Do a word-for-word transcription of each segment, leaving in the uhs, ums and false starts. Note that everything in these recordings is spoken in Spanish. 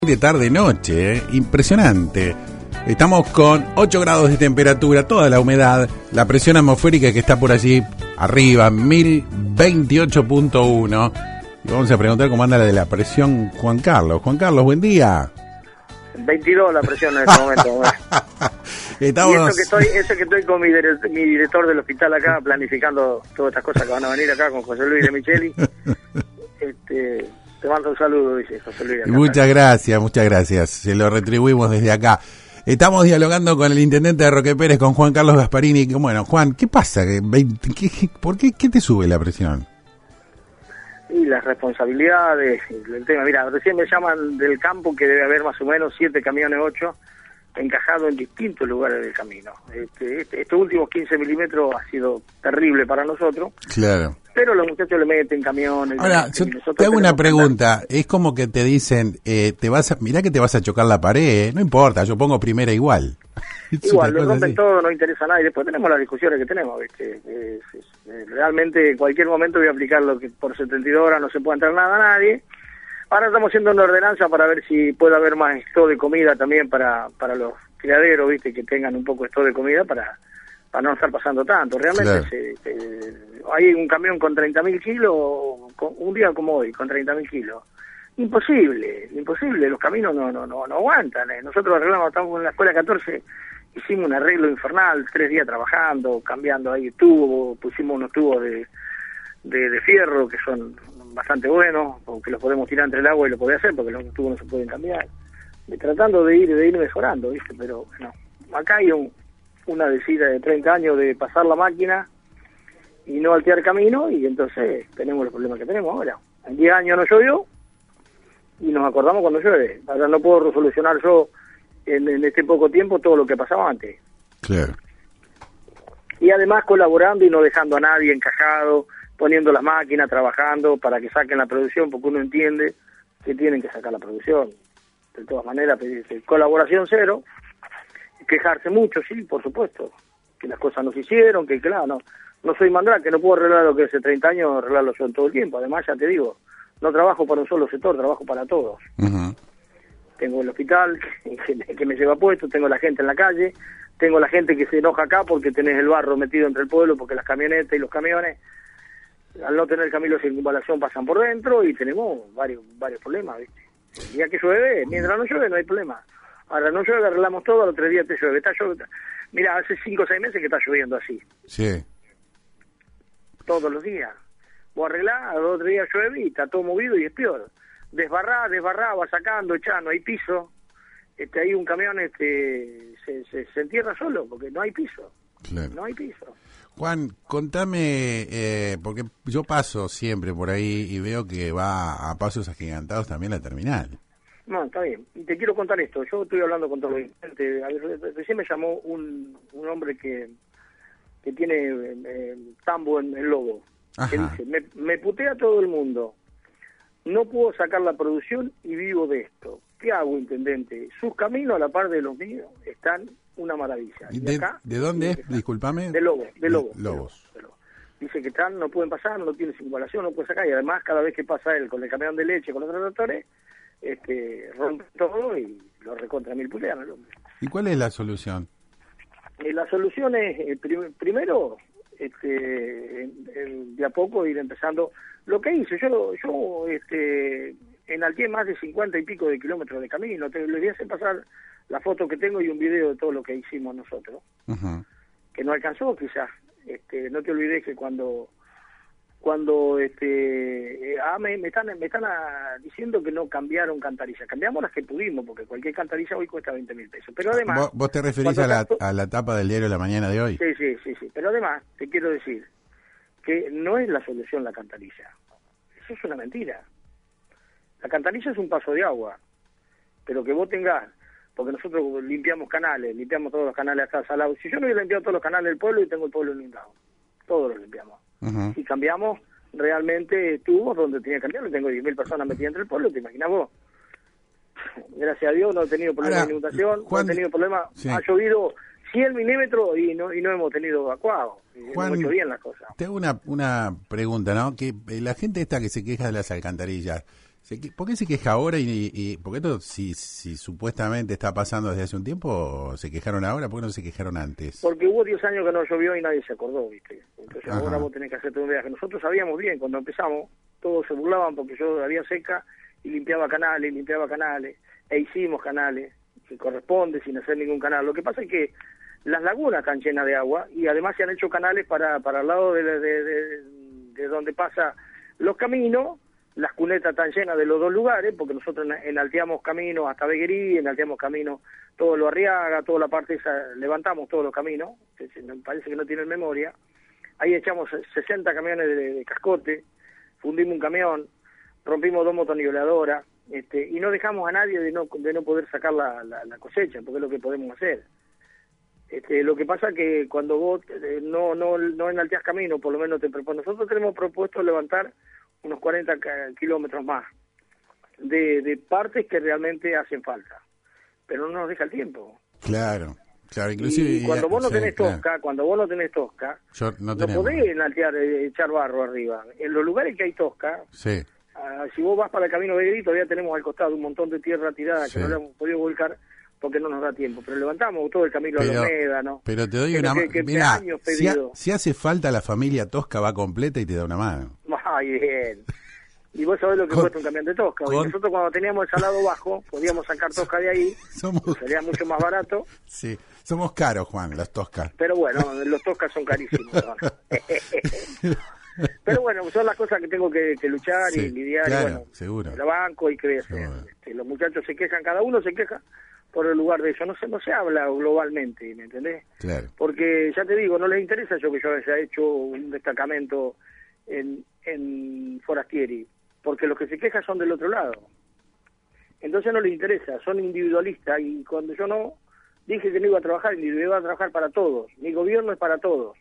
De tarde-noche, ¿eh? Impresionante. Estamos con ocho grados de temperatura, toda la humedad, la presión atmosférica que está por allí arriba, mil veintiocho punto uno. Y vamos a preguntar cómo anda la de la presión Juan Carlos. Juan Carlos, buen día. veintidós la presión en este momento. Estamos... Y eso que estoy, eso que estoy con mi, dire- mi director del hospital acá, planificando todas estas cosas que van a venir acá con José Luis de Micheli. Este... Te mando un saludo, dice José Luis. Muchas gracias, muchas gracias. Se lo retribuimos desde acá. Estamos dialogando con el intendente de Roque Pérez, con Juan Carlos Gasparini. Bueno, Juan, ¿qué pasa? ¿Qué, ¿Por qué, qué te sube la presión? Y las responsabilidades, el tema. Mira, recién me llaman del campo que debe haber más o menos siete camiones, ocho, encajados en distintos lugares del camino. Este, este, estos últimos quince milímetros ha sido terrible para nosotros. Claro. Pero los muchachos le meten camiones. Ahora, yo te hago una pregunta. Es como que te dicen, eh, te vas a, mirá que te vas a chocar la pared, eh. No importa, yo pongo primera igual. Igual, lo rompen todo, no interesa a nadie. Después tenemos las discusiones que tenemos, ¿viste? Es, es, es, realmente en cualquier momento voy a aplicar lo que por setenta y dos horas no se puede entrar nada a nadie. Ahora estamos haciendo una ordenanza para ver si puede haber más stock de comida también para, para los criaderos, ¿viste? Que tengan un poco de stock de comida para... para no estar pasando tanto. Realmente claro. se, se, hay un camión con treinta mil kilos, con, un día como hoy, con treinta mil kilos. Imposible, imposible, los caminos no no no, no aguantan. Eh. Nosotros arreglamos, estamos en la escuela catorce, hicimos un arreglo infernal, tres días trabajando, cambiando ahí tubos, pusimos unos tubos de, de, de fierro que son bastante buenos, porque los podemos tirar entre el agua y lo podés hacer, porque los tubos no se pueden cambiar. Y tratando de ir de ir mejorando, ¿viste? Pero bueno, acá hay un una decida de treinta años de pasar la máquina y no altear camino, y entonces tenemos los problemas que tenemos ahora. En diez años no llovió y nos acordamos cuando llueve. Ahora no puedo resolucionar yo en, en este poco tiempo todo lo que pasaba antes. Claro. Y además colaborando y no dejando a nadie encajado, poniendo las máquinas, trabajando para que saquen la producción, porque uno entiende que tienen que sacar la producción. De todas maneras, pedirse colaboración cero. Quejarse mucho, sí, por supuesto, que las cosas no se hicieron, que claro, no no soy mandrake, que no puedo arreglar lo que hace treinta años, arreglarlo yo en todo el tiempo. Además, ya te digo, no trabajo para un solo sector, trabajo para todos. Uh-huh. Tengo el hospital que, que me lleva puesto, tengo la gente en la calle, tengo la gente que se enoja acá porque tenés el barro metido entre el pueblo, porque las camionetas y los camiones, al no tener camino de circunvalación, pasan por dentro, y tenemos varios varios problemas, ¿viste? El día que llueve, mientras no llueve no hay problema. Ahora no llueve, arreglamos todo, los tres días te llueve. Está llueve. Mira, hace cinco o seis meses que está lloviendo así. Sí. Todos los días. Vos arreglás, a los tres días llueve y está todo movido y es peor. Desbarrá, desbarrá, va sacando, echando, hay piso. Este, hay un camión este se, se, se entierra solo porque no hay piso. Claro. No hay piso. Juan, contame, eh, porque yo paso siempre por ahí y veo que va a pasos agigantados también la terminal. No, está bien. Y te quiero contar esto. Yo estoy hablando con todos los gente. Recién me llamó un, un hombre que que tiene eh, tambo en el Lobo. Que dice, me, me putea todo el mundo. No puedo sacar la producción y vivo de esto. ¿Qué hago, intendente? Sus caminos, a la par de los míos, están una maravilla. Y ¿De, acá, ¿de dónde es? Discúlpame. De Lobo. De Lobo. De Lobos. De Lobo. Dice que están, no pueden pasar, no tienen circulación, no pueden sacar. Y además, cada vez que pasa él con el camión de leche, con los tractores, este rompe todo y lo recontra mil pulean el hombre. ¿Y cuál es la solución? Eh, la solución es, eh, prim- primero, este, en, en, de a poco ir empezando. Lo que hice, yo yo este enalteé más de cincuenta y pico de kilómetros de camino. Te, les voy a hacer pasar la foto que tengo y un video de todo lo que hicimos nosotros. Uh-huh. Que no alcanzó, quizás. Este, no te olvides que cuando... cuando este eh, ah, me, me están me están ah, diciendo que no cambiaron cantarillas. Cambiamos las que pudimos, porque cualquier cantarilla hoy cuesta veinte mil pesos. Pero además... ¿Vos, vos te referís a la, a la tapa del diario de la mañana de hoy? Sí, sí, sí, sí. Pero además, te quiero decir que no es la solución la cantarilla. Eso es una mentira. La cantarilla es un paso de agua. Pero que vos tengas... Porque nosotros limpiamos canales, limpiamos todos los canales hasta salados. Si yo no hubiera limpiado todos los canales del pueblo, y tengo el pueblo inundado. Todos los limpiamos. Uh-huh. Si cambiamos realmente tubos donde tenía que cambiarlo, tengo diez mil personas metidas entre el pueblo, ¿te imaginas vos? Gracias a Dios no he tenido problema de inundación, Juan, no he tenido problema, sí. Ha llovido cien milímetros y no y no hemos tenido evacuado, Juan, hemos hecho bien las cosas. Te hago una, una pregunta, ¿no? Que la gente esta que se queja de las alcantarillas, Se que- ¿Por qué se queja ahora y, y porque esto si, si supuestamente está pasando desde hace un tiempo, se quejaron ahora? ¿Por qué no se quejaron antes? Porque hubo diez años que no llovió y nadie se acordó, ¿viste? Entonces Ajá. ahora vos tenés que hacerte un viaje. Nosotros sabíamos bien, cuando empezamos, todos se burlaban porque yo había seca y limpiaba canales, limpiaba canales, e hicimos canales, que corresponde sin hacer ningún canal. Lo que pasa es que las lagunas están llenas de agua y además se han hecho canales para, para el lado de, de, de, de donde pasa los caminos. Las cunetas están llenas de los dos lugares, porque nosotros enalteamos caminos hasta Beguerí, enalteamos caminos todo lo Arriaga, toda la parte esa, levantamos todos los caminos, me parece que no tienen memoria. Ahí echamos sesenta camiones de, de cascote, fundimos un camión, rompimos dos motoniveladoras, este, y no dejamos a nadie de no, de no poder sacar la, la, la cosecha, porque es lo que podemos hacer. Este, lo que pasa que cuando vos eh, no, no, no enalteás camino, por lo menos te propones. Nosotros tenemos propuesto levantar unos cuarenta kilómetros más de, de partes que realmente hacen falta, pero no nos deja el tiempo. Claro, claro, inclusive... Y cuando vos no sí, tenés claro. tosca, cuando vos no tenés tosca, Yo no, no tenemos. podés enaltear, eh, echar barro arriba. En los lugares que hay tosca, Sí, ah, si vos vas para el camino Beguerí, todavía tenemos al costado un montón de tierra tirada Sí. que no le hemos podido volcar porque no nos da tiempo, pero levantamos todo el camino pero, Alameda, ¿no? pero te doy Pero una que- mano. que Mira, años si, ha- pedido. si hace falta la familia Tosca va completa y te da una mano. Ay, bien. Y vos sabés lo que Con- cuesta un camión de tosca. con- Y nosotros cuando teníamos el salado bajo, podíamos sacar tosca de ahí, Somos, sería mucho más barato, sí, somos caros, Juan, las Toscas. pero bueno, los toscas son carísimos. ¿no? Pero bueno, son las cosas que tengo que, que luchar Sí, y lidiar, claro, y bueno, seguro. la banco y crecer. Seguro. Este, los muchachos se quejan, cada uno se queja por el lugar de eso, no se, no se habla globalmente, ¿me entendés? Claro. Porque ya te digo, no les interesa yo que yo haya hecho un destacamento en, en Forastieri, porque los que se quejan son del otro lado. Entonces no les interesa, son individualistas, y cuando yo no dije que no iba a trabajar individual, iba a trabajar para todos. Mi gobierno es para todos,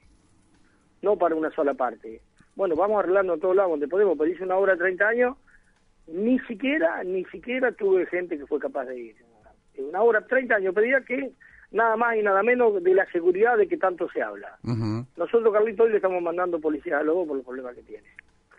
no para una sola parte. Bueno, vamos arreglando en todos lados donde podemos, pero hice una obra de treinta años, ni siquiera, ni siquiera tuve gente que fue capaz de ir. Una obra de treinta años, pedía que nada más y nada menos de la seguridad de que tanto se habla. Ujú, Nosotros, Carlito, hoy le estamos mandando policías a los dos por los problemas que tiene.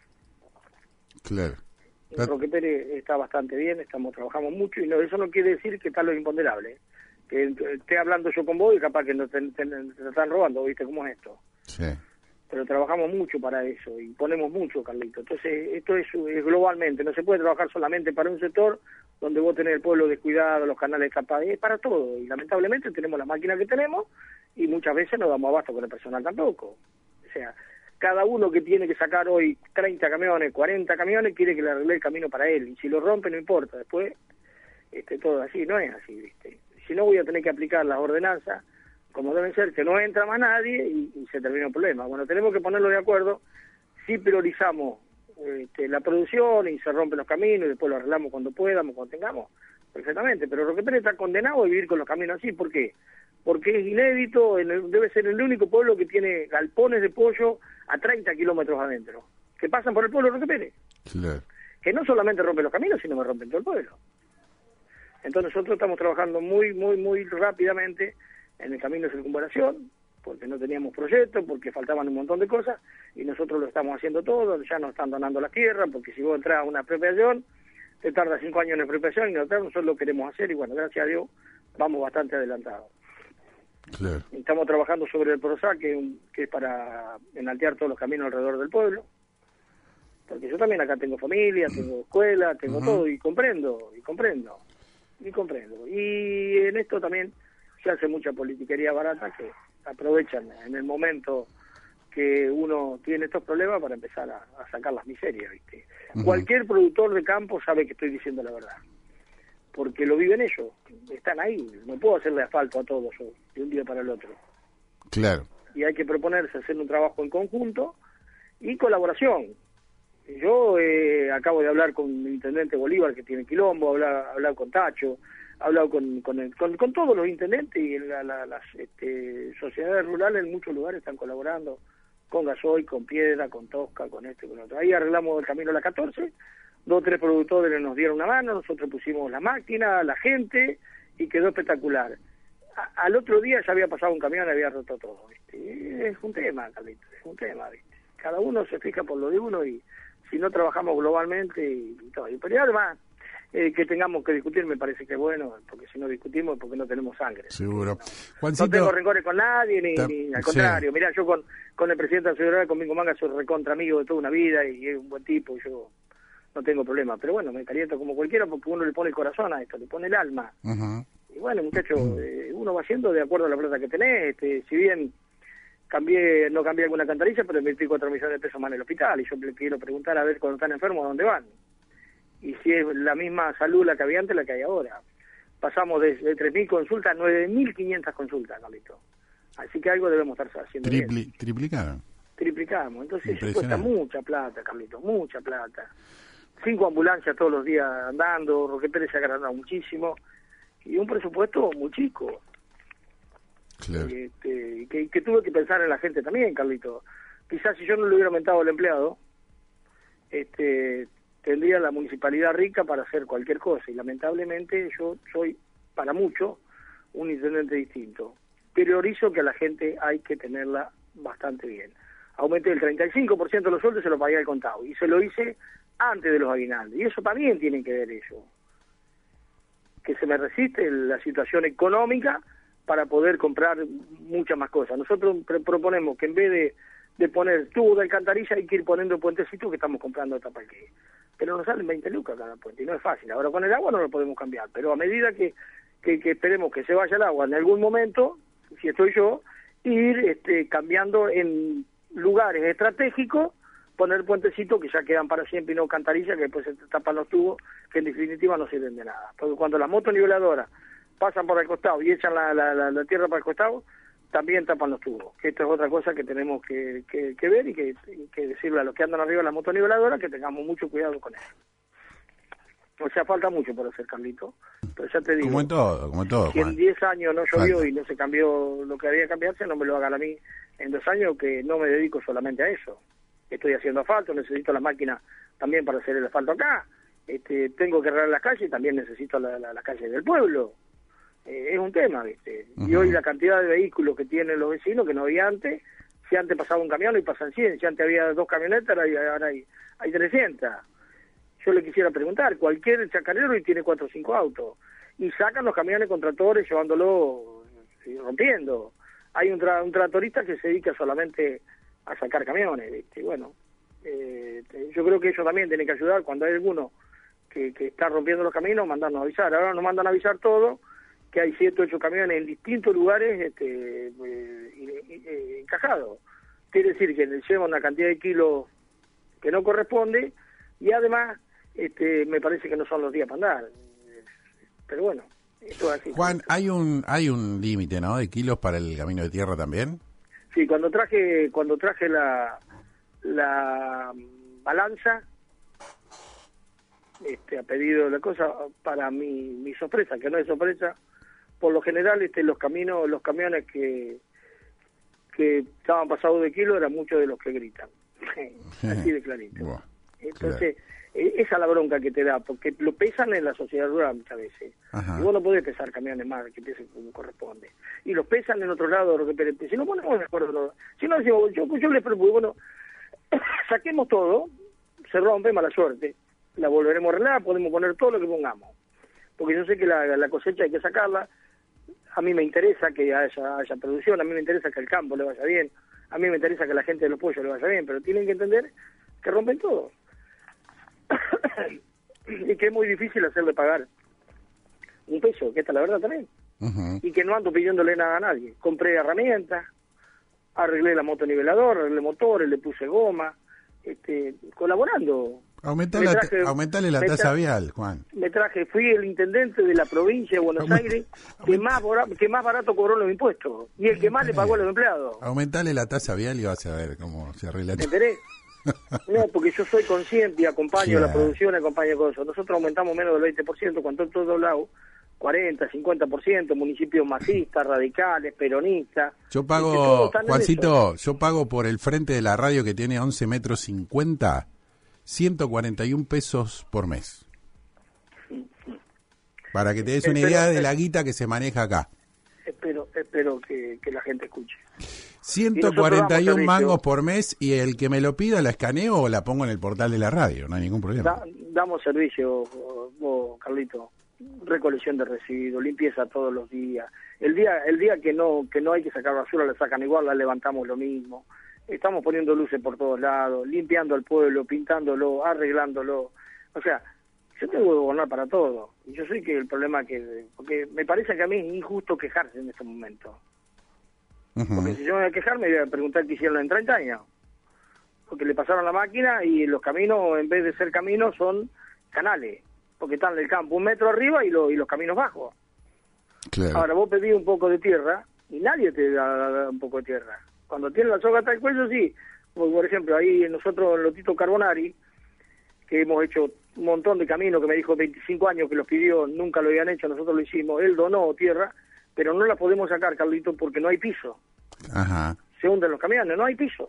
claro. El Roque Pérez está bastante bien, estamos trabajamos mucho, y no, eso no quiere decir que está lo imponderable. Que eh, esté hablando yo con vos y capaz que no te, te- te están robando, ¿viste cómo es esto? Sí, Pero trabajamos mucho para eso y ponemos mucho, Carlito. Entonces, esto es, es globalmente, no se puede trabajar solamente para un sector donde vos tenés el pueblo descuidado, los canales tapados, es para todo. Y lamentablemente tenemos la máquina que tenemos y muchas veces no damos abasto con el personal tampoco. O sea, cada uno que tiene que sacar hoy treinta camiones, cuarenta camiones, quiere que le arregle el camino para él. Y si lo rompe, no importa. Después, este, todo así, no es así, ¿viste? Si no, voy a tener que aplicar las ordenanzas como deben ser, que no entra más nadie y, y se termina el problema. Bueno, tenemos que ponerlo de acuerdo. Si priorizamos este, la producción y se rompen los caminos y después lo arreglamos cuando podamos, cuando tengamos, perfectamente. Pero Roque Pérez está condenado a vivir con los caminos así. ¿Por qué? Porque es inédito, en el- debe ser el único pueblo que tiene galpones de pollo a treinta kilómetros adentro, que pasan por el pueblo de Roque Pérez, claro. que no solamente rompen los caminos, sino que rompen todo el pueblo. Entonces nosotros estamos trabajando muy, muy, muy rápidamente en el camino de circunvalación, porque no teníamos proyectos, porque faltaban un montón de cosas, y nosotros lo estamos haciendo todo, ya nos están donando la tierra, porque si vos entras a una expropiación, te tarda cinco años en expropiación, y nosotros nosotros lo queremos hacer, y bueno, gracias a Dios, vamos bastante adelantados. Claro. Estamos trabajando sobre el PROSA, que, es un- que es para enaltear todos los caminos alrededor del pueblo, porque yo también acá tengo familia, tengo escuela, tengo Ujú. todo, y comprendo, y comprendo, y comprendo. Y en esto también se hace mucha politiquería barata que aprovechan en el momento que uno tiene estos problemas para empezar a, a sacar las miserias, ¿viste? Ujú. Cualquier productor de campo sabe que estoy diciendo la verdad, porque lo viven ellos, están ahí, no puedo hacerle asfalto a todos yo, de un día para el otro. Claro. Y hay que proponerse hacer un trabajo en conjunto y colaboración. Yo eh, acabo de hablar con el intendente Bolívar, que tiene quilombo, hablar, hablar con Tacho, he hablado con, con, el- con, con todos los intendentes, y la- la- las este, sociedades rurales en muchos lugares están colaborando, con Gasoil, con Piedra, con Tosca, con esto y con otro. Ahí arreglamos el camino a la catorce, dos o tres productores nos dieron una mano, nosotros pusimos la máquina, la gente, y quedó espectacular. A- al otro día ya había pasado un camión y había roto todo, ¿viste? Y es un tema, Carlito, es un tema, ¿viste? Cada uno se fija por lo de uno y si no trabajamos globalmente y, y todo. Y, pero además, eh, que tengamos que discutir me parece que es bueno, porque si no discutimos es porque no tenemos sangre. Seguro. No, Juancito, no tengo rencores con nadie, ni, ta, ni al sí. contrario. Mirá, yo con, con el presidente de la Ciudad, con Mingo Manga, soy recontra amigo de toda una vida y es un buen tipo, y yo no tengo problema. Pero bueno, me caliento como cualquiera porque uno le pone el corazón a esto, le pone el alma. Uh-huh. Y bueno, muchachos, eh, uno va haciendo de acuerdo a la plata que tenés. Este, si bien cambié no cambié alguna cantarilla, pero invertí cuatro millones de pesos más en el hospital, y yo le quiero preguntar a ver cuando están enfermos a dónde van. Y si es la misma salud la que había antes, la que hay ahora. Pasamos de, de tres mil consultas a nueve mil quinientas consultas, Carlito. Así que algo debemos estar haciendo Tripli, bien. Triplicaron. Triplicamos. Entonces eso cuesta mucha plata, Carlito, mucha plata. Cinco ambulancias todos los días andando, Roque Pérez se ha agrandado muchísimo, y un presupuesto muy chico. Claro. Este, que, que tuve que pensar en la gente también, Carlito. Quizás si yo no le hubiera aumentado al empleado, este... tendría la municipalidad rica para hacer cualquier cosa, y lamentablemente yo soy, para mucho, un intendente distinto. Priorizo que a la gente hay que tenerla bastante bien. Aumenté el treinta y cinco por ciento de los sueldos, se lo pagué al contado, y se lo hice antes de los aguinaldos, y eso también tienen que ver ellos. Que se me resiste la situación económica para poder comprar muchas más cosas. Nosotros proponemos que en vez de, de poner tubo de alcantarilla hay que ir poniendo puentecitos que estamos comprando hasta parque. Pero nos salen veinte lucas cada puente, y no es fácil. Ahora con el agua no lo podemos cambiar, pero a medida que, que, que esperemos que se vaya el agua en algún momento, si estoy yo, ir este, cambiando en lugares estratégicos, poner puentecitos que ya quedan para siempre y no cantarillas que después se tapan los tubos, que en definitiva no sirven de nada. Porque cuando las motoniveladoras pasan por el costado y echan la, la, la, la tierra para el costado, también tapan los tubos, que esto es otra cosa que tenemos que, que, que ver y que, que decirle a los que andan arriba de la motoniveladoras que tengamos mucho cuidado con eso. O sea, falta mucho por hacer, Carlito, pero ya te digo, como en todo, como en todo, si Juan. en diez años no llovió Falta. Y no se cambió lo que había que cambiarse, no me lo hagan a mí en dos años, que no me dedico solamente a eso. Estoy haciendo asfalto, necesito la máquina también para hacer el asfalto acá, este, tengo que arreglar las calles, también necesito la, la, las calles del pueblo. Eh, es un tema, ¿viste? Uh-huh. Y hoy la cantidad de vehículos que tienen los vecinos, que no había antes, si antes pasaba un camión y pasan cien, si antes había dos camionetas, ahora hay, hay trescientas. Yo le quisiera preguntar, cualquier chacarero y tiene cuatro o cinco autos, y sacan los camiones con tractores llevándolo y rompiendo. Hay un, tra un tractorista que se dedica solamente a sacar camiones, ¿viste? Bueno, eh, yo creo que ellos también tienen que ayudar cuando hay alguno que, que está rompiendo los caminos, mandarnos a avisar. Ahora nos mandan a avisar todo, que hay siete, ocho camiones en distintos lugares este, eh, eh, encajados. Quiere decir que le llevan una cantidad de kilos que no corresponde, y además este, me parece que no son los días para andar. Pero bueno, esto es así. Juan, hay un hay un límite, ¿no?, de kilos para el camino de tierra también. Sí, cuando traje cuando traje la la balanza, este, a pedido de la cosa, para mi, mi sorpresa, que no es sorpresa, por lo general este, los caminos, los camiones que que estaban pasados de kilo eran muchos de los que gritan, así de clarito. Wow, entonces, claro. Esa es la bronca que te da, porque lo pesan en la sociedad rural muchas veces. Ajá. Y vos no podés pesar camiones más que pesen como corresponde. Y los pesan en otro lado, lo que si no ponemos de acuerdo, si no decimos, yo, yo les propongo, bueno, saquemos todo, se rompe, mala suerte, la volveremos a arreglar, podemos poner todo lo que pongamos. Porque yo sé que la, la cosecha hay que sacarla, a mí me interesa que haya, haya producción, a mí me interesa que el campo le vaya bien, a mí me interesa que la gente de los pollos le vaya bien, pero tienen que entender que rompen todo. Y que es muy difícil hacerle pagar un peso, que esta es la verdad también. Uh-huh. Y que no ando pidiéndole nada a nadie. Compré herramientas, arreglé la motoniveladora, arreglé motores, le puse goma, este, colaborando. Aumentale la, traje, aumentale la tasa vial, Juan. Me traje, fui el intendente de la provincia de Buenos Aument, Aires que más, que más barato cobró los impuestos y el que más le pagó a los empleados. Aumentale la tasa vial y vas a ver cómo se arregla. ¿Me enteré? No, porque yo soy consciente y acompaño claro. la producción, acompaño cosas. Nosotros aumentamos menos del veinte por ciento, cuando en todos lados, cuarenta, cincuenta por ciento, municipios masistas, radicales, peronistas. Yo pago, Juancito, yo pago por el frente de la radio que tiene once metros cincuenta, ciento cuarenta y un pesos por mes. Para que te des una espero, idea de la guita que se maneja acá. Espero, espero que, que la gente escuche. ciento cuarenta y uno mangos por mes, y el que me lo pida la escaneo o la pongo en el portal de la radio, no hay ningún problema. Da, damos servicio, vos, Carlito, recolección de residuos, limpieza todos los días. El día el día que no que no hay que sacar basura, la sacan igual, la levantamos lo mismo. Estamos poniendo luces por todos lados, limpiando el pueblo, pintándolo, arreglándolo. O sea, yo tengo que gobernar para todo. Y yo sé que el problema que... Porque me parece que a mí es injusto quejarse en este momento. Uh-huh. Porque si yo me voy a quejar, me voy a preguntar qué hicieron en treinta años. Porque le pasaron la máquina y los caminos, en vez de ser caminos, son canales. Porque están del campo un metro arriba y, lo, y los caminos bajos. Claro. Ahora vos pedís un poco de tierra y nadie te da un poco de tierra. Cuando tiene la soga hasta el cuello, sí. Porque, por ejemplo, ahí nosotros, en Lotito Carbonari, que hemos hecho un montón de caminos, que me dijo veinticinco años que los pidió, nunca lo habían hecho, nosotros lo hicimos, él donó tierra, pero no la podemos sacar, Carlito, porque no hay piso. Ajá. Se hunden los camiones, no hay piso.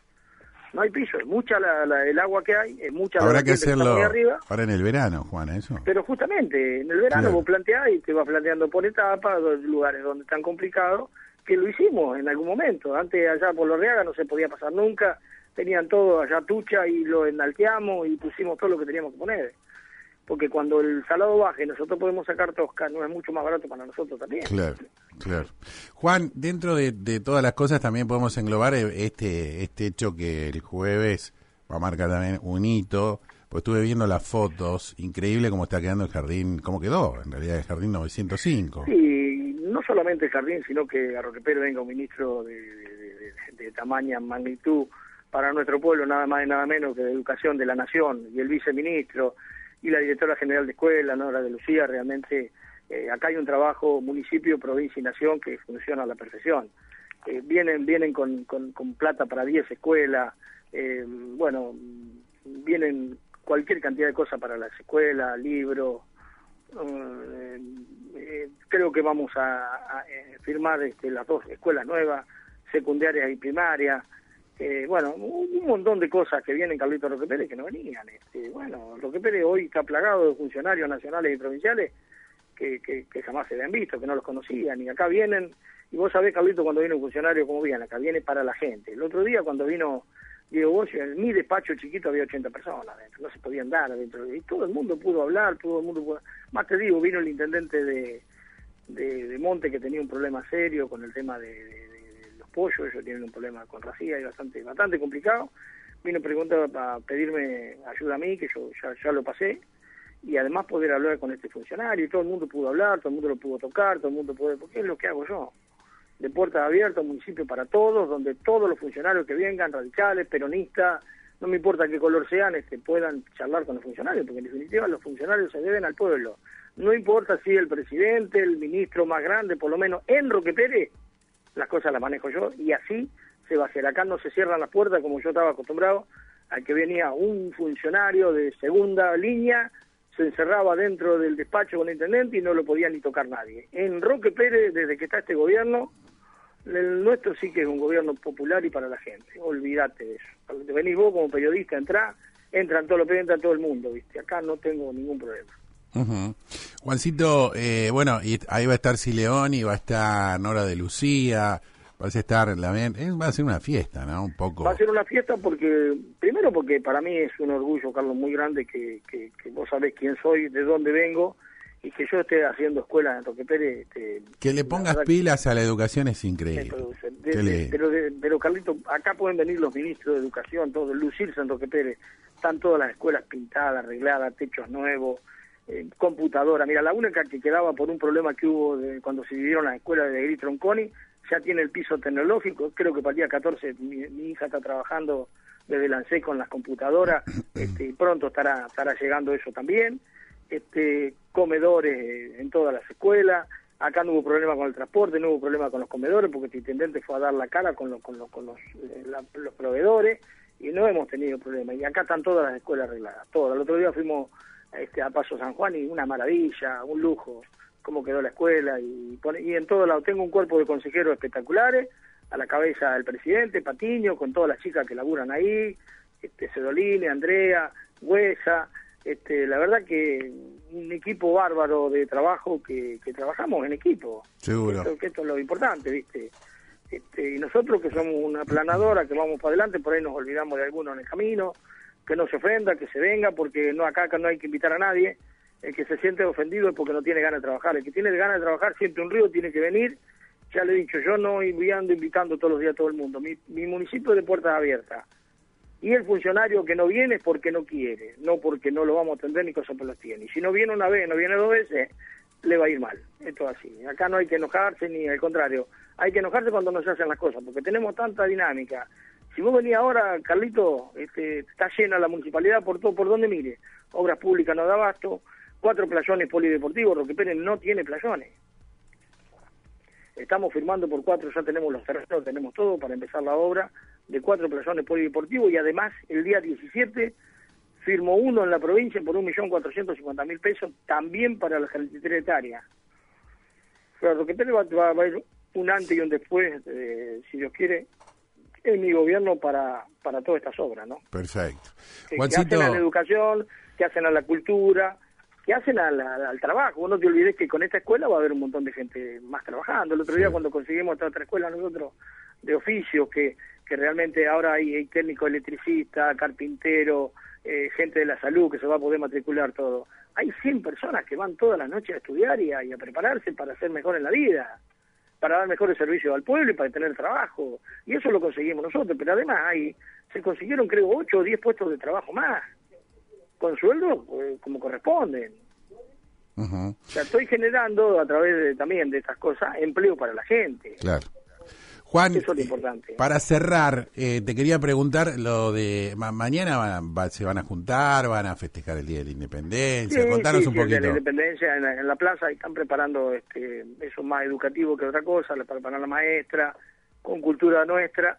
No hay piso, es mucha la, la, el agua que hay, es mucha Habrá la que hacerlo que arriba. Ahora en el verano, Juan, eso. Pero justamente, en el verano claro. Vos planteás y te vas planteando por etapas, lugares donde están complicados, que lo hicimos en algún momento. Antes allá por Lorreaga no se podía pasar nunca, tenían todo allá tucha y lo enalteamos y pusimos todo lo que teníamos que poner. Porque cuando el salado baje y nosotros podemos sacar tosca, no es mucho más barato para nosotros también. Claro, claro. Juan, dentro de, de todas las cosas también podemos englobar este este hecho que el jueves va a marcar también un hito. Pues estuve viendo las fotos, increíble cómo está quedando el jardín, cómo quedó, en realidad el jardín novecientos cinco. Sí, no solamente el jardín, sino que a Roque Pérez venga un ministro de, de, de, de tamaña magnitud para nuestro pueblo, nada más y nada menos que de Educación de la Nación, y el viceministro, y la directora general de escuela, Nora de Lucía. Realmente eh, acá hay un trabajo municipio, provincia y nación que funciona a la perfección. Eh, vienen vienen con, con, con plata para diez escuelas, eh, bueno, vienen cualquier cantidad de cosas para las escuelas, libros. Eh, eh, creo que vamos a, a, a firmar este, las dos escuelas nuevas, secundarias y primarias. Eh, bueno, un montón de cosas que vienen, Carlito Roque Pérez, que no venían. Este, bueno, Roque Pérez hoy está plagado de funcionarios nacionales y provinciales que, que, que jamás se habían visto, que no los conocían, y acá vienen, y vos sabés, Carlito, cuando viene un funcionario, cómo viene, acá viene para la gente. El otro día, cuando vino Diego Bocio, en mi despacho chiquito había ochenta personas adentro, no se podían dar adentro, y todo el mundo pudo hablar, todo el mundo pudo... Más te digo, vino el intendente de, de, de Monte, que tenía un problema serio con el tema de... de pollo, ellos tienen un problema con racía y bastante bastante complicado. Vino a preguntar a pedirme ayuda a mí, que yo ya, ya lo pasé, y además poder hablar con este funcionario, y todo el mundo pudo hablar, todo el mundo lo pudo tocar, todo el mundo puede, porque es lo que hago yo, de puertas abiertas, municipio para todos, donde todos los funcionarios que vengan, radicales, peronistas, no me importa qué color sean, este, puedan charlar con los funcionarios, porque en definitiva los funcionarios se deben al pueblo. No importa si el presidente, el ministro más grande, por lo menos en Roque Pérez, las cosas las manejo yo, y así se va a hacer. Acá no se cierran las puertas como yo estaba acostumbrado, al que venía un funcionario de segunda línea, se encerraba dentro del despacho con el intendente y no lo podía ni tocar nadie. En Roque Pérez, desde que está este gobierno, el nuestro sí que es un gobierno popular y para la gente. Olvídate de eso. Cuando te venís vos como periodista, entrá, entran todos los periodistas, entra todo el mundo, ¿viste? Acá no tengo ningún problema. Uh-huh. Juancito, eh, bueno, y ahí va a estar Sileón y va a estar Nora de Lucía, va a estar también, eh, va a ser una fiesta, ¿no? Un poco. Va a ser una fiesta porque, primero porque para mí es un orgullo, Carlos, muy grande que, que, que vos sabés quién soy, de dónde vengo, y que yo esté haciendo escuela en Roque Pérez. Este, que le pongas pilas que, a la educación es increíble. De, de, le... Pero, de, pero Carlito, acá pueden venir los ministros de educación, todos, lucirse en Roque Pérez, están todas las escuelas pintadas, arregladas, techos nuevos, Eh, computadora. Mira, la única que quedaba por un problema que hubo de, cuando se dividieron las escuelas de Gris Tronconi, ya tiene el piso tecnológico. Creo que para el día catorce mi, mi hija está trabajando desde el ANSES con las computadoras, este, y pronto estará estará llegando eso también. Este, comedores en todas las escuelas. Acá no hubo problema con el transporte, no hubo problema con los comedores, porque el intendente fue a dar la cara con, lo, con, lo, con los, eh, la, los proveedores, y no hemos tenido problema. Y acá están todas las escuelas arregladas, todas. El otro día fuimos Este, a Paso San Juan y una maravilla, un lujo, cómo quedó la escuela, y, pone, y en todo lado tengo un cuerpo de consejeros espectaculares, a la cabeza del presidente, Patiño, con todas las chicas que laburan ahí, este, Cedolini, Andrea, Huesa, este, la verdad que un equipo bárbaro de trabajo, que, que trabajamos en equipo. Seguro. Esto, que esto es lo importante, ¿viste? Este, y nosotros que somos una planadora, que vamos para adelante, por ahí nos olvidamos de alguno en el camino, que no se ofenda, que se venga, porque no acá, acá no hay que invitar a nadie. El que se siente ofendido es porque no tiene ganas de trabajar. El que tiene ganas de trabajar, siente un río, tiene que venir. Ya le he dicho, yo no voy ando invitando todos los días a todo el mundo. Mi, mi municipio es de puertas abiertas. Y el funcionario que no viene es porque no quiere, no porque no lo vamos a atender ni cosas por las tiene. Y si no viene una vez, no viene dos veces, le va a ir mal. Esto es así. Acá no hay que enojarse, ni al contrario. Hay que enojarse cuando no se hacen las cosas, porque tenemos tanta dinámica. Si vos venís ahora, Carlito, este, está llena la municipalidad por todo, por donde mire. Obras públicas no da abasto, cuatro playones polideportivos, Roque Pérez no tiene playones. Estamos firmando por cuatro, ya tenemos los terrenos, tenemos todo para empezar la obra de cuatro playones polideportivos y además el día diecisiete firmó uno en la provincia por un millón cuatrocientos cincuenta mil pesos, también para las treinta y tres hectáreas. Pero Roque Pérez va, va, va a ir un antes y un después, eh, si Dios quiere, en mi gobierno para, para todas estas obras, ¿no? Perfecto. Que, Juancito... que hacen a la educación, que hacen a la cultura, que hacen a la, al trabajo. Vos no te olvides que con esta escuela va a haber un montón de gente más trabajando. El otro sí. día cuando conseguimos esta otra escuela nosotros de oficios, que, que realmente ahora hay, hay técnico electricista, carpintero, eh, gente de la salud que se va a poder matricular todo. Hay cien personas que van todas las noches a estudiar y a, y a prepararse para ser mejor en la vida, para dar mejores servicios al pueblo y para tener trabajo. Y eso lo conseguimos nosotros, pero además hay, se consiguieron creo ocho o diez puestos de trabajo más, con sueldo eh, como corresponden. Uh-huh. O sea, estoy generando a través de, también de estas cosas empleo para la gente. Claro. Juan, eso es lo importante. Para cerrar, eh, te quería preguntar lo de ma- mañana van, va, se van a juntar, van a festejar el Día de la Independencia. Sí, Contanos sí, un sí, poquito. El de la Independencia en la, en la plaza y están preparando este, eso más educativo que otra cosa, le preparan a la maestra con cultura nuestra.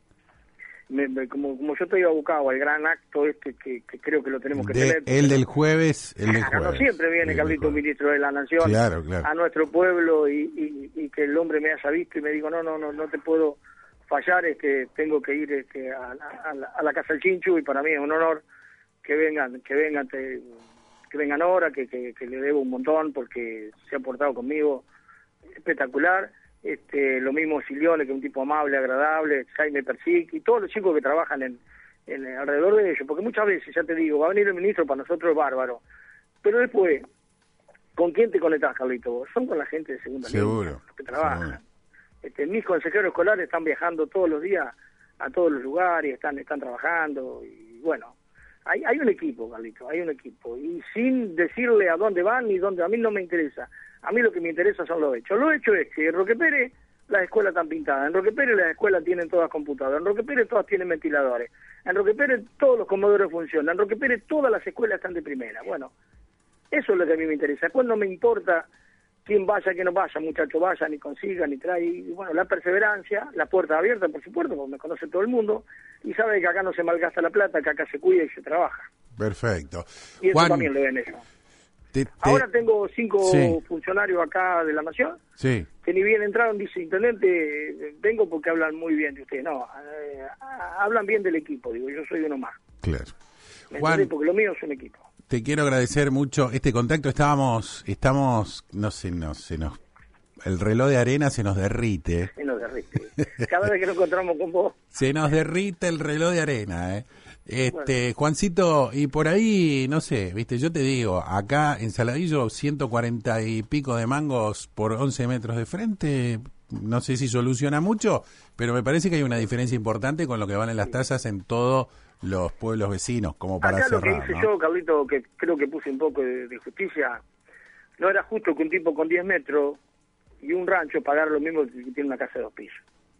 Me, me, como, como yo estoy abocado al gran acto este que, que creo que lo tenemos que de, tener. El del jueves, el del jueves. No siempre viene Carlito, ministro de la Nación, claro, claro. a nuestro pueblo y, y, y que el hombre me haya visto y me digo, no, no, no, no te puedo fallar, este, tengo que ir este, a, a, a, la, a la Casa del Chinchu y para mí es un honor que vengan, que vengan, te, que vengan ahora, que, que, que le debo un montón porque se ha portado conmigo espectacular. Este, lo mismo Silione, que es un tipo amable, agradable, Jaime Persic y todos los chicos que trabajan en, en alrededor de ellos, porque muchas veces, ya te digo, va a venir el ministro, para nosotros es bárbaro, pero después, ¿con quién te conectás, Carlito? Son con la gente de segunda Seguro, línea, los que trabajan. seguro. Este, mis consejeros escolares están viajando todos los días a todos los lugares, están están trabajando y bueno, hay hay un equipo, Carlito, hay un equipo y sin decirle a dónde van ni dónde, a mí no me interesa. A mí lo que me interesa son los hechos. Lo hecho es que en Roque Pérez las escuelas están pintadas, en Roque Pérez las escuelas tienen todas computadoras, en Roque Pérez todas tienen ventiladores, en Roque Pérez todos los comedores funcionan, en Roque Pérez todas las escuelas están de primera. Bueno, eso es lo que a mí me interesa. Después no me importa quién vaya, quién no vaya, muchachos, vayan y consigan y traen. Y bueno, la perseverancia, la puerta abierta, por supuesto, porque me conoce todo el mundo y sabe que acá no se malgasta la plata, que acá se cuida y se trabaja. Perfecto. Y eso Juan, también lo ven ellos. Te, te... Ahora tengo cinco sí. funcionarios acá de la Nación, sí. que ni bien entraron, dice, intendente, vengo porque hablan muy bien de usted. No, eh, hablan bien del equipo, digo, yo soy uno más. Claro. ¿Me Juan, entendés? Porque lo mío es un equipo. Te quiero agradecer mucho este contacto. Estábamos, estamos, no sé, no se nos, el reloj de arena se nos derrite. Se nos derrite. Cada vez que nos encontramos con vos. Se nos derrite el reloj de arena, ¿eh? Este, Bueno. Juancito, y por ahí, no sé, viste, yo te digo, acá en Saladillo, ciento cuarenta y pico de mangos por once metros de frente, no sé si soluciona mucho, pero me parece que hay una diferencia importante con lo que valen las tasas en todos los pueblos vecinos, como para Acá cerrar, lo que hice ¿no? yo, Carlito, que creo que puse un poco de, de justicia, no era justo que un tipo con diez metros y un rancho pagara lo mismo que tiene una casa de dos pisos.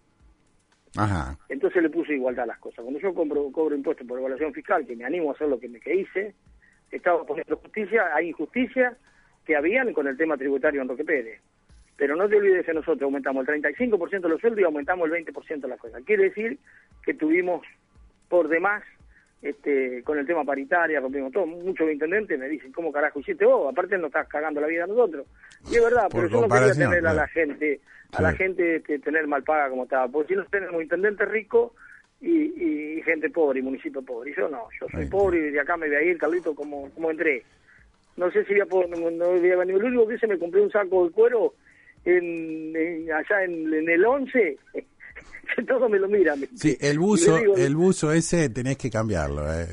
Ajá. Entonces le puse igualdad a las cosas. Cuando yo compro, cobro impuestos por evaluación fiscal, que me animo a hacer lo que, me, que hice, estaba poniendo justicia, hay injusticia que habían con el tema tributario en Roque Pérez. Pero no te olvides que nosotros aumentamos el treinta y cinco por ciento de los sueldos y aumentamos el veinte por ciento de las cosas. Quiere decir que tuvimos por demás, este, con el tema paritaria, rompimos todo. Muchos intendentes me dicen, ¿cómo carajo hiciste vos? Aparte no estás cagando la vida a nosotros. Y es verdad, Por pero yo no quería tener claro. a la gente, a sí. la gente este, tener mal paga como estaba. Porque si no tenemos intendentes ricos y, y gente pobre y municipio pobre. Y yo no, yo soy sí. pobre y de acá me voy a ir, Carlito, como, como entré. No sé si voy a poder, no, no voy a venir. Lo único que hice, me compré un saco de cuero en, en allá en, en el once, que todos me lo miran. Sí, el buzo, digo, el buzo ese tenés que cambiarlo. Eh.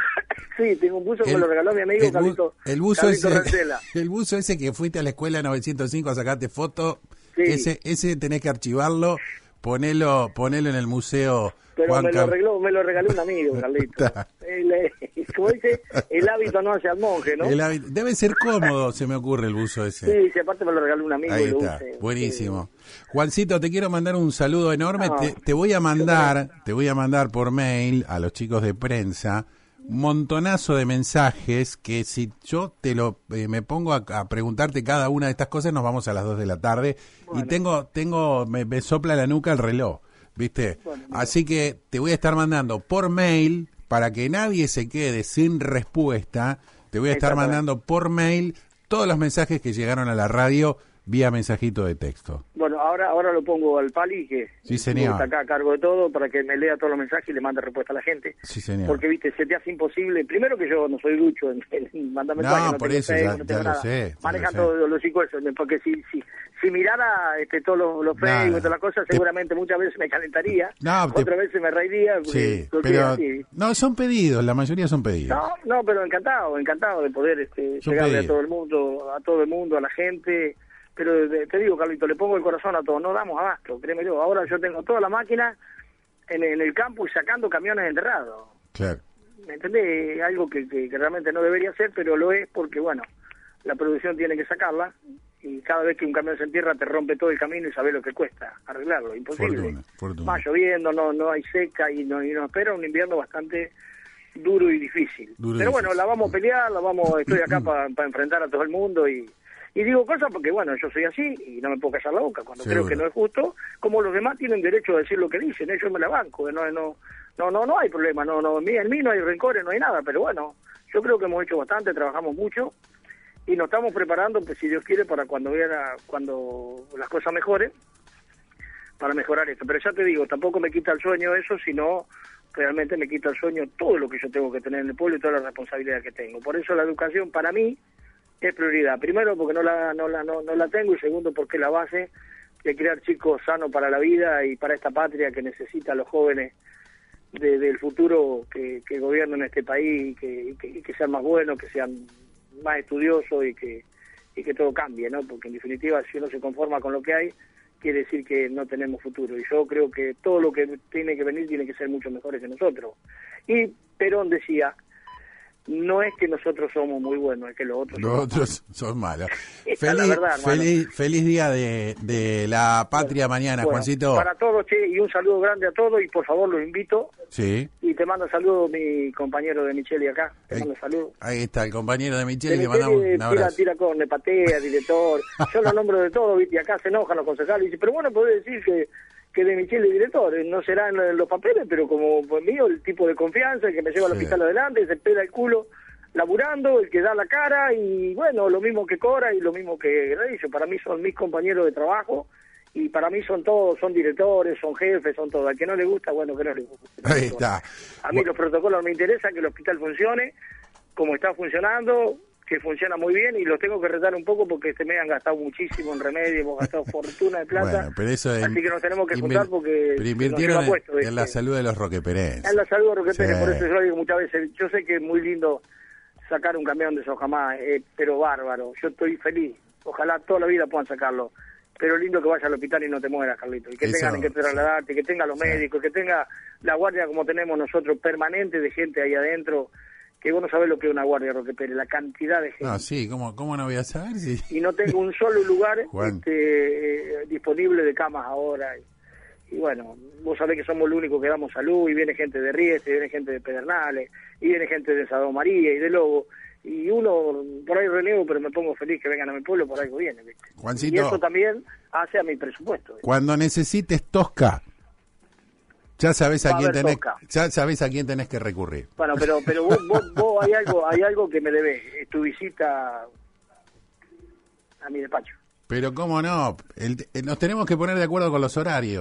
Sí, tengo un buzo que me lo regaló mi amigo el, Carlito, el buzo Carlito ese, Rancela. El buzo ese que fuiste a la escuela novecientos cinco a sacarte fotos, sí. ese ese tenés que archivarlo, ponelo, ponelo en el museo. Pero Juan me Cam... lo regaló, me lo regaló un amigo, Carlito. el, como dice, el hábito no hace al monje, ¿no? El hábito, debe ser cómodo, se me ocurre el buzo ese. Sí, sí, aparte me lo regaló un amigo. Ahí y lo está, use, buenísimo. sí. Juancito, te quiero mandar un saludo enorme. No, te, te voy a mandar, te voy a mandar por mail a los chicos de prensa un montonazo de mensajes que si yo te lo eh, me pongo a, a preguntarte cada una de estas cosas nos vamos a las dos de la tarde. Bueno. Y tengo tengo me, me sopla la nuca el reloj, ¿viste? Bueno, así que te voy a estar mandando por mail para que nadie se quede sin respuesta. Te voy a estar mandando por mail todos los mensajes que llegaron a la radio vía mensajito de texto. Bueno, ahora ahora lo pongo al Pali, que sí, señor. está acá a cargo de todo, para que me lea todos los mensajes y le mande respuesta a la gente. Sí, señor. Porque, viste, se te hace imposible. Primero que yo no soy ducho en, en mandar mensajes. No, no por eso, Facebook, ya, no ya lo nada. sé. Manejan lo todos sé. los chicos, porque si si si mirara este, todos los, los Facebook y todas las cosas, te... seguramente muchas veces me calentaría, no, te... otras veces me reiría. Sí, pero así. No, son pedidos, la mayoría son pedidos. No, no, pero encantado, encantado de poder este, llegarle pedidos. a todo el mundo, a todo el mundo, a la gente. Pero te digo, Carlito, le pongo el corazón a todos, no damos abasto, créeme yo. Ahora yo tengo toda la máquina en, en el campo y sacando camiones enterrados. Claro. ¿Me entendés? Algo que, que, que realmente no debería ser, pero lo es porque, bueno, la producción tiene que sacarla y cada vez que un camión se entierra te rompe todo el camino y sabés lo que cuesta arreglarlo, imposible. Fortuna, fortuna. Va lloviendo, no no hay seca y, no, y nos espera un invierno bastante duro y difícil. Duro pero y bueno, difícil. la vamos a pelear, la vamos estoy acá para pa enfrentar a todo el mundo y... Y digo cosas porque, bueno, yo soy así y no me puedo callar la boca cuando Seguro. creo que no es justo, como los demás tienen derecho a decir lo que dicen, ellos me la banco, no no no no no hay problema, no no en mí, en mí no hay rencores, no hay nada, pero bueno, yo creo que hemos hecho bastante, trabajamos mucho y nos estamos preparando, pues si Dios quiere, para cuando viera, cuando las cosas mejoren, para mejorar esto. Pero ya te digo, tampoco me quita el sueño eso, sino realmente me quita el sueño todo lo que yo tengo que tener en el pueblo y toda la responsabilidad que tengo. Por eso la educación para mí es prioridad. Primero porque no la no la no, no la tengo y segundo porque es la base de crear chicos sanos para la vida y para esta patria que necesita a los jóvenes de, del futuro que, que gobiernen este país y que, y que, y que sean más buenos, que sean más estudiosos y que y que todo cambie, ¿no? Porque en definitiva si uno se conforma con lo que hay quiere decir que no tenemos futuro y yo creo que todo lo que tiene que venir tiene que ser mucho mejores que nosotros. Y Perón decía, no es que nosotros somos muy buenos, es que los otros los son otros malos. son malos. Esta Feliz, la verdad, feliz, feliz día de, de la patria bueno, mañana, bueno, Juancito. Para todos, che, y un saludo grande a todos y por favor los invito. Sí. Y te mando saludos mi compañero de Micheli acá. Te mando saludos. Ahí está, el compañero de Micheli, de le mandamos un tira, abrazo. Tira con me patea, director. Yo lo nombro de todo, ¿viste? Y acá se enojan los concejales y dicen, pero bueno, podés decir que que de Micheli es director, no será en los papeles, pero como pues mío, el tipo de confianza, el que me lleva al sí. hospital adelante, se pela el culo laburando, el que da la cara y bueno, lo mismo que Cora y lo mismo que Reillo. Para mí son mis compañeros de trabajo y para mí son todos, son directores, son jefes, son todo. Al que no le gusta, bueno, que no le gusta. Ahí está. A mí bueno. Los protocolos me interesan, que el hospital funcione como está funcionando, que funciona muy bien y los tengo que retar un poco porque este mes han gastado muchísimo en remedios, hemos gastado fortuna de plata, bueno, pero eso es, así que nos tenemos que juntar porque pero invirtieron en, puesto, en la salud de los roqueperenses. En la salud de los roqueperenses, sí. Por eso yo digo muchas veces, yo sé que es muy lindo sacar un camión de Sojamá, eh, pero bárbaro, yo estoy feliz, ojalá toda la vida puedan sacarlo, pero lindo que vayas al hospital y no te mueras, Carlito, y que eso, tengan que trasladarte, sí. Que tenga los médicos, sí. Que tenga la guardia como tenemos nosotros, permanente de gente ahí adentro, que vos no sabés lo que es una guardia, Roque Pérez, la cantidad de gente. Ah, sí, ¿cómo, cómo no voy a saber? Sí. Y no tengo un solo lugar este, eh, disponible de camas ahora. Y, y bueno, vos sabés que somos los únicos que damos salud, y viene gente de Rieste, y viene gente de Pedernales, y viene gente de Sadó María y de Lobo. Y uno, por ahí reniego, pero me pongo feliz que vengan a mi pueblo, por algo viene, ¿viste? Juancito, y eso también hace a mi presupuesto, ¿viste? Cuando necesites Tosca, ya sabés a, a quién tenés, Tosca. Ya sabés a quién tenés que recurrir. Bueno, pero pero vos, vos, vos hay algo hay algo que me debés, es tu visita a mi despacho. Pero cómo no, el, el, nos tenemos que poner de acuerdo con los horarios.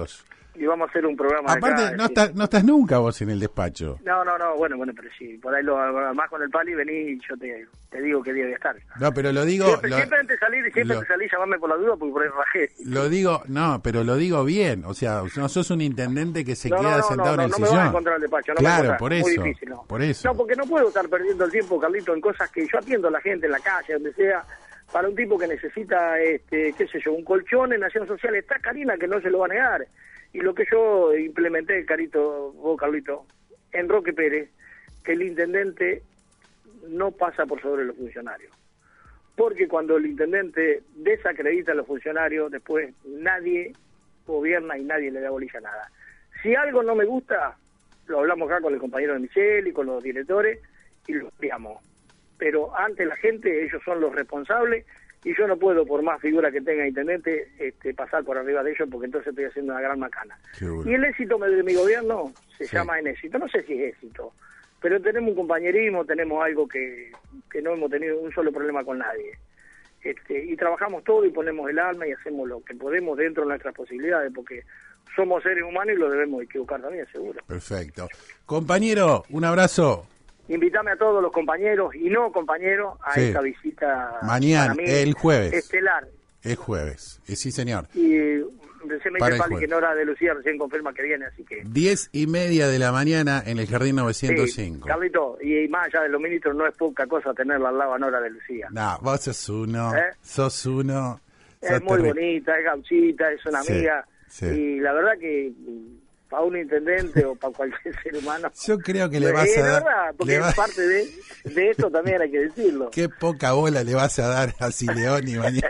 y vamos a hacer un programa. Aparte, de acá, no, sí. estás, no estás nunca vos en el despacho. No, no, no, bueno, bueno, pero sí, por ahí lo más con el Pali, vení y yo te, te digo qué día voy a estar. No, pero lo digo... Siempre, lo, siempre antes de salir, siempre lo, antes de salir, llamame por la duda porque por ahí rajé. Lo digo, no, pero lo digo bien, o sea, no sos un intendente que se no, queda no, no, sentado no, en el no sillón. me vas a encontrar el despacho, no claro, me vas a por encontrar. eso, Muy difícil, no. por eso. No, porque no puedo estar perdiendo el tiempo, Carlito, en cosas que yo atiendo a la gente en la calle, donde sea, para un tipo que necesita, este, qué sé yo, un colchón en Acción Social. Está Karina, que no se lo va a negar. Y lo que yo implementé, Carito, vos, Carlito, en Roque Pérez, que el intendente no pasa por sobre los funcionarios. Porque cuando el intendente desacredita a los funcionarios, después nadie gobierna y nadie le da bolilla a nada. Si algo no me gusta, lo hablamos acá con el compañero de Michel y con los directores y lo digamos. Pero ante la gente, ellos son los responsables y yo no puedo, por más figura que tenga intendente, este, pasar por arriba de ellos porque entonces estoy haciendo una gran macana. Seguro. Y el éxito de mi gobierno se sí. llama en éxito. No sé si es éxito, pero tenemos un compañerismo, tenemos algo que, que no hemos tenido un solo problema con nadie. Este, y trabajamos todo y ponemos el alma y hacemos lo que podemos dentro de nuestras posibilidades, porque somos seres humanos y lo debemos equivocar también, seguro. Perfecto. Compañero, un abrazo. Invítame a todos los compañeros y no compañeros a sí. esta visita. Mañana, para mí, el jueves. Estelar. Es jueves, eh, sí señor. Y se me Para dice el Pali jueves. que Nora de Lucía recién confirma que viene, así que... Diez y media de la mañana en el Jardín novecientos cinco. Sí, Carlito, y más allá de los ministros, no es poca cosa tenerla al lado a Nora de Lucía. No, vos sos uno, ¿Eh? sos uno. Es sos muy terri- bonita, es gauchita, es una Sí, amiga, sí. y la verdad que para un intendente o para cualquier ser humano... Yo creo que le Eh, vas a es dar... verdad, porque le va- es parte de, de esto también hay que decirlo. Qué poca bola le vas a dar a Sileoni mañana.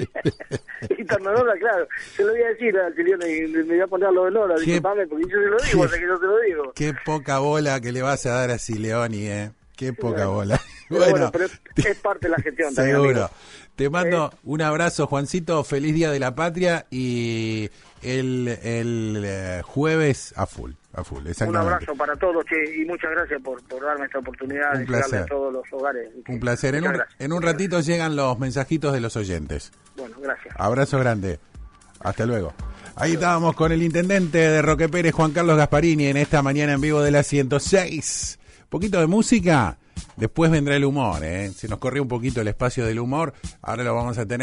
Y Tornadora, claro, se lo voy a decir a Silione y me voy a poner lo de Nora, Qué- disculpame, porque yo se lo digo, qué- o sea que yo se lo digo. Qué poca bola que le vas a dar a Sileoni, eh. Qué poca Bueno, bola. Pero bueno, pero es, es parte de la gestión también, seguro. amigo. Te mando Eh. un abrazo, Juancito. Feliz Día de la Patria y el, el eh, jueves a full. A full, Un exactamente. abrazo para todos, che, y muchas gracias por, por darme esta oportunidad Un de llegarle placer. a todos los hogares. Un placer. En Muchas un, gracias. en un ratito llegan los mensajitos de los oyentes. Bueno, gracias. Abrazo grande. Hasta luego. Ahí estábamos con el intendente de Roque Pérez, Juan Carlos Gasparini, en esta mañana en vivo de la ciento seis. Poquito de música, después vendrá el humor, ¿eh? Se nos corrió un poquito el espacio del humor, ahora lo vamos a tener.